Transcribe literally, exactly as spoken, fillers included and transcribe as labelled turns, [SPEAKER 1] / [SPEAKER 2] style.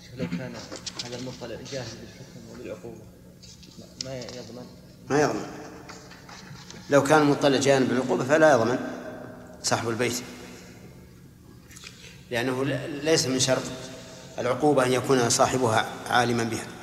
[SPEAKER 1] لو كان هذا المطلع جاهز بالحكم وبالعقوبة ما يضمن؟
[SPEAKER 2] ما يضمن. لو كان المطلع جاهز بالعقوبة فلا يضمن صاحب البيت، لأنه ليس من شرط العقوبة أن يكون صاحبها عالما بها.